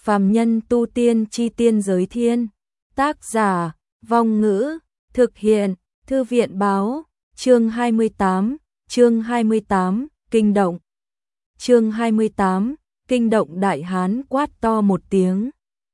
Phàm nhân tu tiên chi tiên giới thiên. Tác giả, Vong Ngữ, thực hiện, Thư viện báo, chương 28, kinh động. Chương 28, kinh động. Đại hán quát to một tiếng.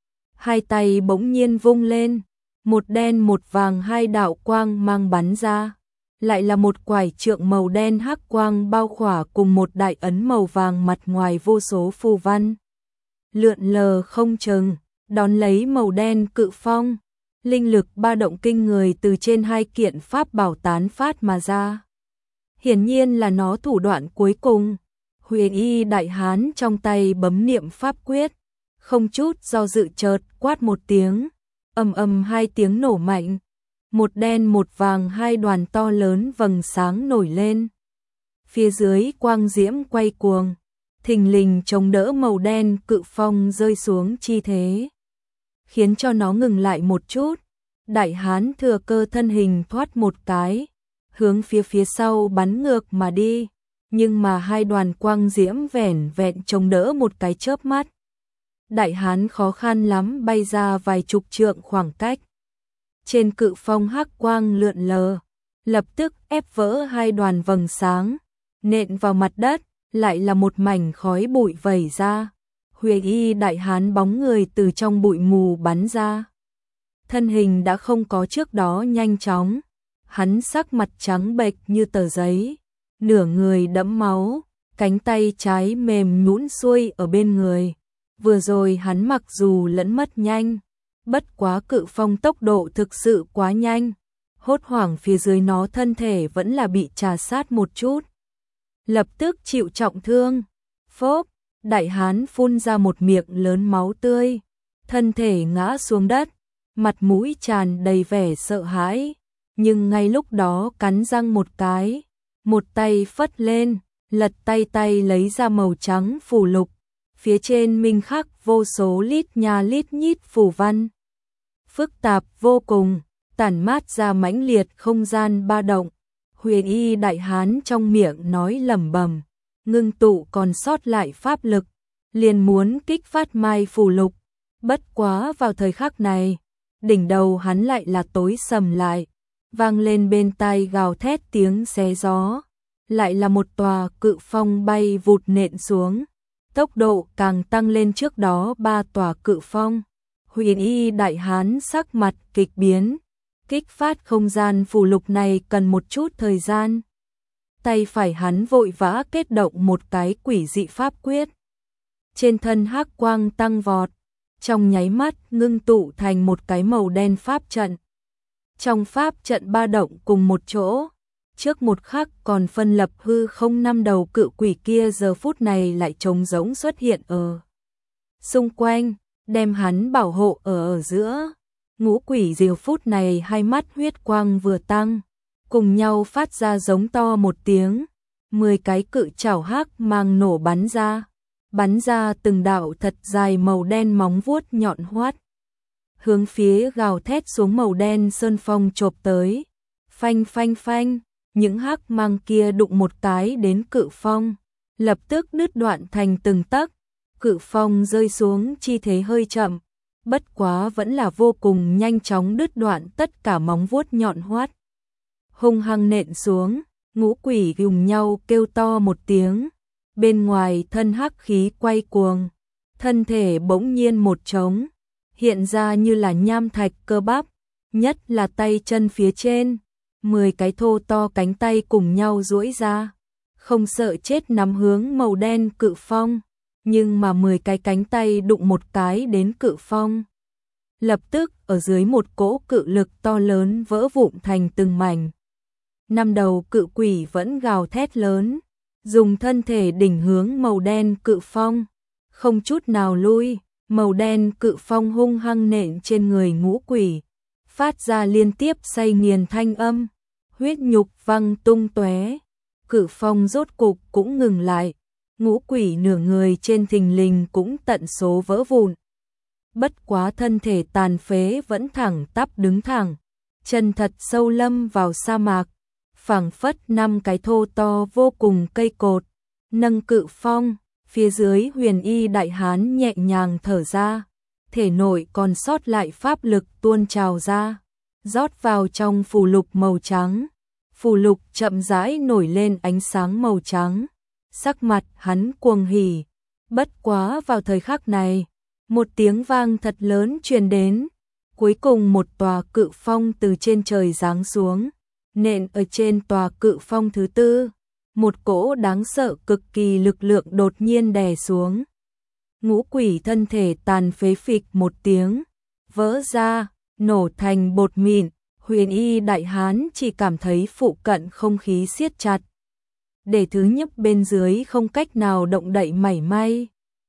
Hai tay bỗng nhiên vung lên, một đen một vàng hai đạo quang mang bắn ra. Lại là một quải trượng màu đen hắc quang bao khỏa cùng một đại ấn màu vàng mặt ngoài vô số phù văn. Lượn lờ không chừng, đón lấy màu đen cự phong. Linh lực ba động kinh người từ trên hai kiện pháp bảo tán phát mà ra. Hiển nhiên là nó thủ đoạn cuối cùng. Huyền y đại hán trong tay bấm niệm pháp quyết, không chút do dự chợt quát một tiếng, ầm ầm hai tiếng nổ mạnh. Một đen một vàng hai đoàn to lớn vầng sáng nổi lên. Phía dưới quang diễm quay cuồng, thình lình chống đỡ màu đen cự phong rơi xuống chi thế, khiến cho nó ngừng lại một chút. Đại hán thừa cơ thân hình thoát một cái, hướng phía sau bắn ngược mà đi, nhưng mà hai đoàn quang diễm vẻn vẹn chống đỡ một cái chớp mắt. Đại hán khó khăn lắm bay ra vài chục trượng khoảng cách. Trên cự phong hắc quang lượn lờ, lập tức ép vỡ hai đoàn vầng sáng, nện vào mặt đất, lại là một mảnh khói bụi vẩy ra. Huyền y đại hán bóng người từ trong bụi mù bắn ra. Thân hình đã không có trước đó nhanh chóng, hắn sắc mặt trắng bệch như tờ giấy, nửa người đẫm máu, cánh tay trái mềm nhũn xuôi ở bên người. Vừa rồi hắn mặc dù lẫn mất nhanh, bất quá cự phong tốc độ thực sự quá nhanh, hốt hoảng phía dưới nó thân thể vẫn là bị trà sát một chút. Lập tức chịu trọng thương. Phốp, đại hán phun ra một miệng lớn máu tươi, thân thể ngã xuống đất, mặt mũi tràn đầy vẻ sợ hãi, nhưng ngay lúc đó cắn răng một cái, một tay phất lên, lật tay lấy ra màu trắng phù lục, phía trên minh khắc vô số lít nha lít nhít phù văn. Phức tạp vô cùng, tản mát ra mãnh liệt không gian ba động. Huyền y đại hán trong miệng nói lẩm bẩm, ngưng tụ còn sót lại pháp lực, liền muốn kích phát mai phù lục. Bất quá vào thời khắc này, đỉnh đầu hắn lại là tối sầm lại, vang lên bên tai gào thét tiếng xé gió, lại là một tòa cự phong bay vụt nện xuống, tốc độ càng tăng lên trước đó ba tòa cự phong. Huyền y đại hán sắc mặt kịch biến, kích phát không gian phù lục này cần một chút thời gian. Tay phải hắn vội vã kết động một cái quỷ dị pháp quyết. Trên thân hắc quang tăng vọt, trong nháy mắt ngưng tụ thành một cái màu đen pháp trận. Trong pháp trận ba động cùng một chỗ, trước một khắc còn phân lập hư không năm đầu cự quỷ kia giờ phút này lại trống rỗng xuất hiện ở xung quanh, đem hắn bảo hộ ở giữa. Ngũ quỷ diều phút này hai mắt huyết quang vừa tăng, cùng nhau phát ra giống to một tiếng, 10 cái cự chảo hắc mang nổ bắn ra từng đạo thật dài màu đen móng vuốt nhọn hoắt, hướng phía gào thét xuống màu đen sơn phong chộp tới. Phanh phanh phanh, những hắc mang kia đụng một cái đến cự phong, lập tức đứt đoạn thành từng tấc. Cự phong rơi xuống chi thế hơi chậm, bất quá vẫn là vô cùng nhanh chóng đứt đoạn tất cả móng vuốt nhọn hoắt. Hung hăng nện xuống, ngũ quỷ cùng nhau kêu to một tiếng, bên ngoài thân hắc khí quay cuồng, thân thể bỗng nhiên một trống, hiện ra như là nham thạch cơ bắp, nhất là tay chân phía trên, 10 cái thô to cánh tay cùng nhau duỗi ra, không sợ chết nắm hướng màu đen cự phong. Nhưng mà 10 cái cánh tay đụng một cái đến cự phong, lập tức ở dưới một cỗ cự lực to lớn vỡ vụn thành từng mảnh. Năm đầu cự quỷ vẫn gào thét lớn, dùng thân thể đỉnh hướng màu đen cự phong, không chút nào lui. Màu đen cự phong hung hăng nện trên người ngũ quỷ, phát ra liên tiếp xay nghiền thanh âm, huyết nhục văng tung tóe. Cự phong rốt cục cũng ngừng lại. Ngũ quỷ nửa người trên thình lình cũng tận số vỡ vụn. Bất quá thân thể tàn phế vẫn thẳng tắp đứng thẳng, chân thật sâu lâm vào sa mạc, phảng phất 5 cái thô to vô cùng cây cột, nâng cự phong, Phía dưới Huyền Y đại hán nhẹ nhàng thở ra, thể nội còn sót lại pháp lực tuôn trào ra, rót vào trong phù lục màu trắng. Phù lục chậm rãi nổi lên ánh sáng màu trắng, sắc mặt hắn cuồng hỉ. Bất quá vào thời khắc này, một tiếng vang thật lớn truyền đến, cuối cùng một tòa cự phong từ trên trời giáng xuống, nện ở trên tòa cự phong thứ tư, một cỗ đáng sợ cực kỳ lực lượng đột nhiên đè xuống. Ngũ quỷ thân thể tàn phế phịch một tiếng, vỡ ra, nổ thành bột mịn. Huyền Y đại hán chỉ cảm thấy phụ cận không khí siết chặt, để thứ nhấp bên dưới không cách nào động đậy mảy may.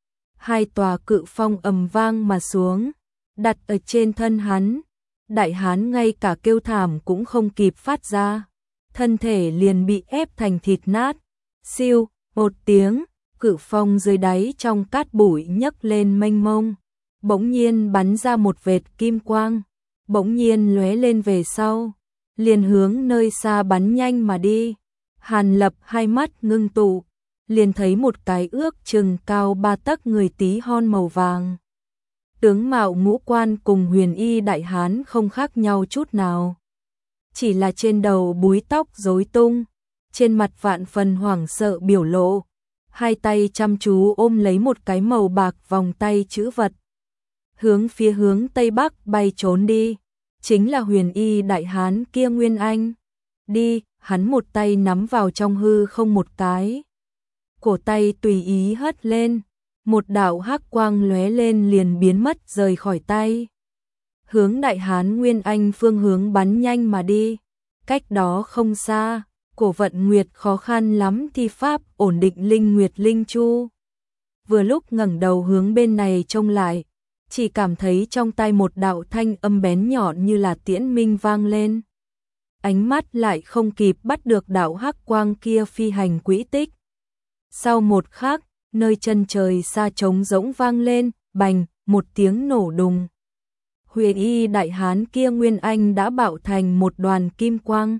Hai tòa cự phong ầm vang mà xuống, đặt ở trên thân hắn. Đại hán ngay cả kêu thảm cũng không kịp phát ra, thân thể liền bị ép thành thịt nát. Siêu, một tiếng, cự phong dưới đáy trong cát bụi nhấc lên mênh mông, bỗng nhiên bắn ra một vệt kim quang, bỗng nhiên lóe lên về sau, liền hướng nơi xa bắn nhanh mà đi. Hàn Lập hai mắt ngưng tụ, liền thấy một cái ước chừng cao 3 tấc người tí hon màu vàng. Tướng mạo ngũ quan cùng Huyền Y đại hán không khác nhau chút nào, chỉ là trên đầu búi tóc rối tung, trên mặt vạn phần hoảng sợ biểu lộ, hai tay chăm chú ôm lấy một cái màu bạc vòng tay chữ vật, hướng phía hướng tây bắc bay trốn đi. Chính là Huyền Y đại hán kia Nguyên Anh. Đi, hắn một tay nắm vào trong hư không một cái, cổ tay tùy ý hất lên, một đạo hắc quang lóe lên liền biến mất rời khỏi tay, hướng đại hán Nguyên Anh phương hướng bắn nhanh mà đi. Cách đó không xa, Cổ Vận Nguyệt khó khăn lắm thi pháp ổn định Linh Nguyệt Linh Chu, vừa lúc ngẩng đầu hướng bên này trông lại, chỉ cảm thấy trong tai một đạo thanh âm bén nhọn như là tiễn minh vang lên. Ánh mắt lại không kịp bắt được đạo hắc quang kia phi hành quỹ tích. Sau một khắc, nơi chân trời xa trống rỗng vang lên, bành, một tiếng nổ đùng. Huyền Y đại hán kia Nguyên Anh đã bạo thành một đoàn kim quang.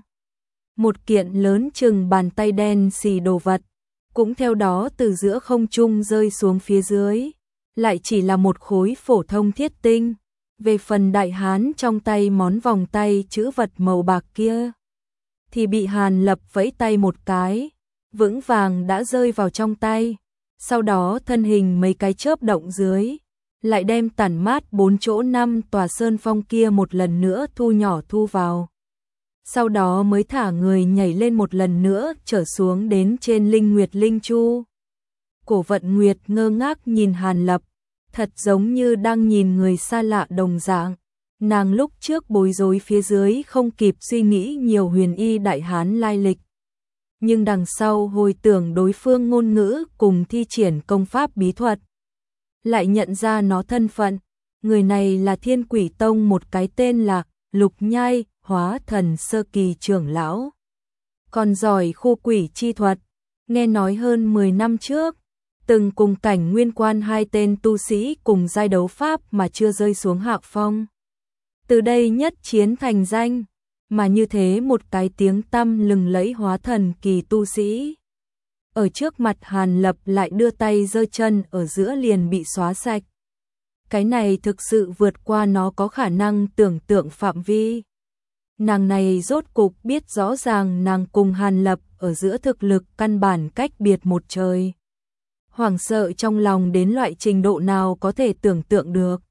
Một kiện lớn chừng bàn tay đen xì đồ vật, cũng theo đó từ giữa không trung rơi xuống phía dưới, lại chỉ là một khối phổ thông thiết tinh. Về phần đại hán trong tay món vòng tay chữ vật màu bạc kia, thì bị Hàn Lập vẫy tay một cái, vững vàng đã rơi vào trong tay. Sau đó thân hình mấy cái chớp động dưới, lại đem tản mát 4 chỗ 5 tòa sơn phong kia một lần nữa thu nhỏ thu vào. Sau đó mới thả người nhảy lên một lần nữa trở xuống đến trên Linh Nguyệt Linh Chu. Cổ Vận Nguyệt ngơ ngác nhìn Hàn Lập, thật giống như đang nhìn người xa lạ đồng dạng. Nàng lúc trước bối rối phía dưới không kịp suy nghĩ nhiều Huyền Y đại hán lai lịch, nhưng đằng sau hồi tưởng đối phương ngôn ngữ cùng thi triển công pháp bí thuật, lại nhận ra nó thân phận. Người này là Thiên Quỷ Tông một cái tên là Lục Nhai, hóa thần sơ kỳ trưởng lão, còn giỏi khu quỷ chi thuật. Nghe nói hơn 10 năm trước, từng cùng Cảnh Nguyên Quan hai tên tu sĩ cùng giai đấu pháp mà chưa rơi xuống hạ phong. Từ đây nhất chiến thành danh, mà như thế một cái tiếng tăm lừng lẫy hóa thần kỳ tu sĩ, ở trước mặt Hàn Lập lại đưa tay giơ chân ở giữa liền bị xóa sạch. Cái này thực sự vượt qua nó có khả năng tưởng tượng phạm vi. Nàng này rốt cục biết rõ ràng nàng cùng Hàn Lập ở giữa thực lực căn bản cách biệt một trời. Hoảng sợ trong lòng đến loại trình độ nào có thể tưởng tượng được.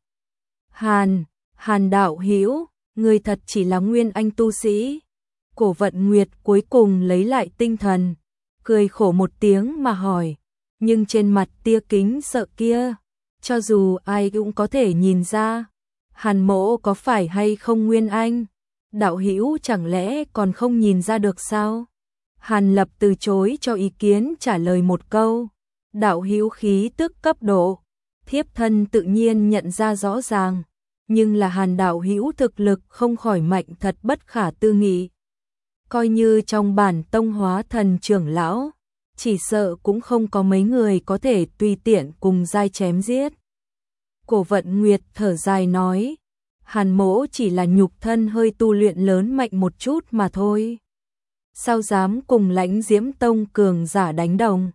Hàn đạo hữu, người thật chỉ là Nguyên Anh tu sĩ. Cổ Vận Nguyệt cuối cùng lấy lại tinh thần, cười khổ một tiếng mà hỏi, nhưng trên mặt tia kính sợ kia, cho dù ai cũng có thể nhìn ra. Hàn mỗ có phải hay không Nguyên Anh? Đạo hữu chẳng lẽ còn không nhìn ra được sao? Hàn Lập từ chối cho ý kiến, trả lời một câu, đạo hữu khí tức cấp độ, thiếp thân tự nhiên nhận ra rõ ràng, nhưng là Hàn đạo hữu thực lực không khỏi mạnh thật bất khả tư nghị. Coi như trong bản tông hóa thần trưởng lão, chỉ sợ cũng không có mấy người có thể tùy tiện cùng giai chém giết. Cổ Vận Nguyệt thở dài nói, Hàn mỗ chỉ là nhục thân hơi tu luyện lớn mạnh một chút mà thôi, sao dám cùng Lãnh Diễm Tông cường giả đánh đồng.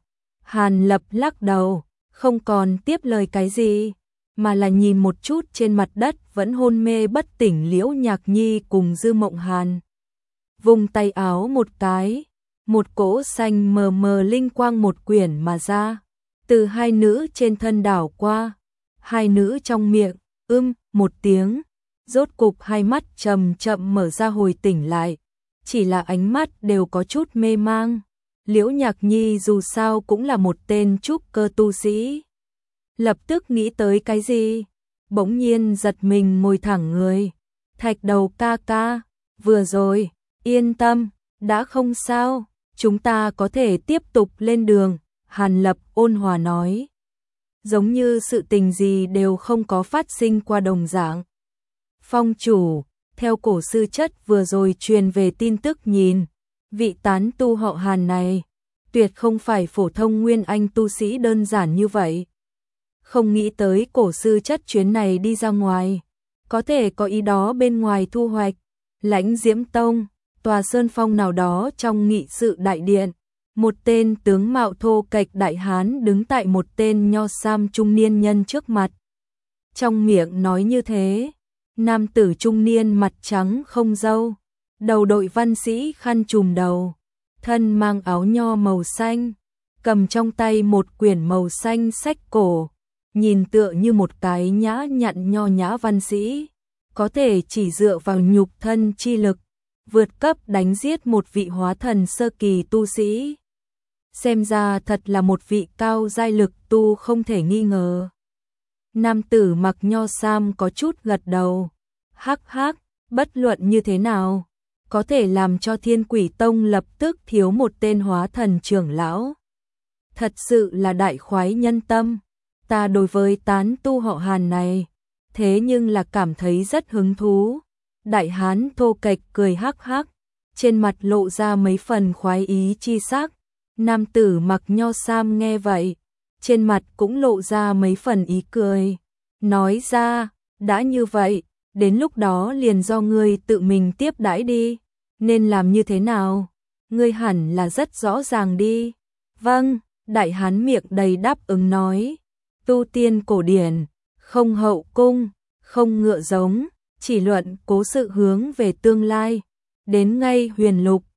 Hàn Lập lắc đầu, không còn tiếp lời cái gì, mà là nhìn một chút trên mặt đất vẫn hôn mê bất tỉnh Liễu Nhạc Nhi cùng Dư Mộng Hàn. Vùng tay áo một cái, một cỗ xanh mờ mờ linh quang một quyển mà ra, từ hai nữ trên thân đảo qua, hai nữ trong miệng, một tiếng, rốt cục hai mắt chậm chậm mở ra hồi tỉnh lại, chỉ là ánh mắt đều có chút mê mang. Liễu Nhạc Nhi dù sao cũng là một tên trúc cơ tu sĩ. Lập tức nghĩ tới cái gì? Bỗng nhiên giật mình ngồi thẳng người. Thạch Đầu ca ca, vừa rồi, yên tâm, đã không sao, chúng ta có thể tiếp tục lên đường, Hàn Lập ôn hòa nói. Giống như sự tình gì đều không có phát sinh qua đồng dạng. Phong chủ, theo cổ sư chất vừa rồi truyền về tin tức nhìn, vị tán tu họ Hàn này, tuyệt không phải phổ thông nguyên anh tu sĩ đơn giản như vậy. Không nghĩ tới cổ sư chất chuyến này đi ra ngoài, có thể có ý đó bên ngoài thu hoạch. Lãnh Diễm Tông, tòa sơn phong nào đó trong nghị sự đại điện, một tên tướng mạo thô kệch đại hán đứng tại một tên nho sam trung niên nhân trước mặt. Trong miệng nói như thế, nam tử trung niên mặt trắng không râu, đầu đội văn sĩ khăn trùm đầu, thân mang áo nho màu xanh, cầm trong tay một quyển màu xanh sách cổ, nhìn tựa như một cái nhã nhặn nho nhã văn sĩ, có thể chỉ dựa vào nhục thân chi lực, vượt cấp đánh giết một vị hóa thần sơ kỳ tu sĩ. Xem ra thật là một vị cao giai lực tu không thể nghi ngờ. Nam tử mặc nho sam có chút gật đầu, hắc hắc, bất luận như thế nào, có thể làm cho Thiên Quỷ Tông lập tức thiếu một tên hóa thần trưởng lão. Thật sự là đại khoái nhân tâm, ta đối với tán tu họ Hàn này, thế nhưng là cảm thấy rất hứng thú. Đại hán thô kệch cười hắc hắc, trên mặt lộ ra mấy phần khoái ý chi sắc. Nam tử mặc nho sam nghe vậy, trên mặt cũng lộ ra mấy phần ý cười, nói ra, đã như vậy, đến lúc đó liền do ngươi tự mình tiếp đãi đi, nên làm như thế nào, ngươi hẳn là rất rõ ràng đi. Vâng, đại hán miệng đầy đáp ứng nói, tu tiên cổ điển, không hậu cung, không ngựa giống, chỉ luận cố sự hướng về tương lai, đến ngay huyền lục,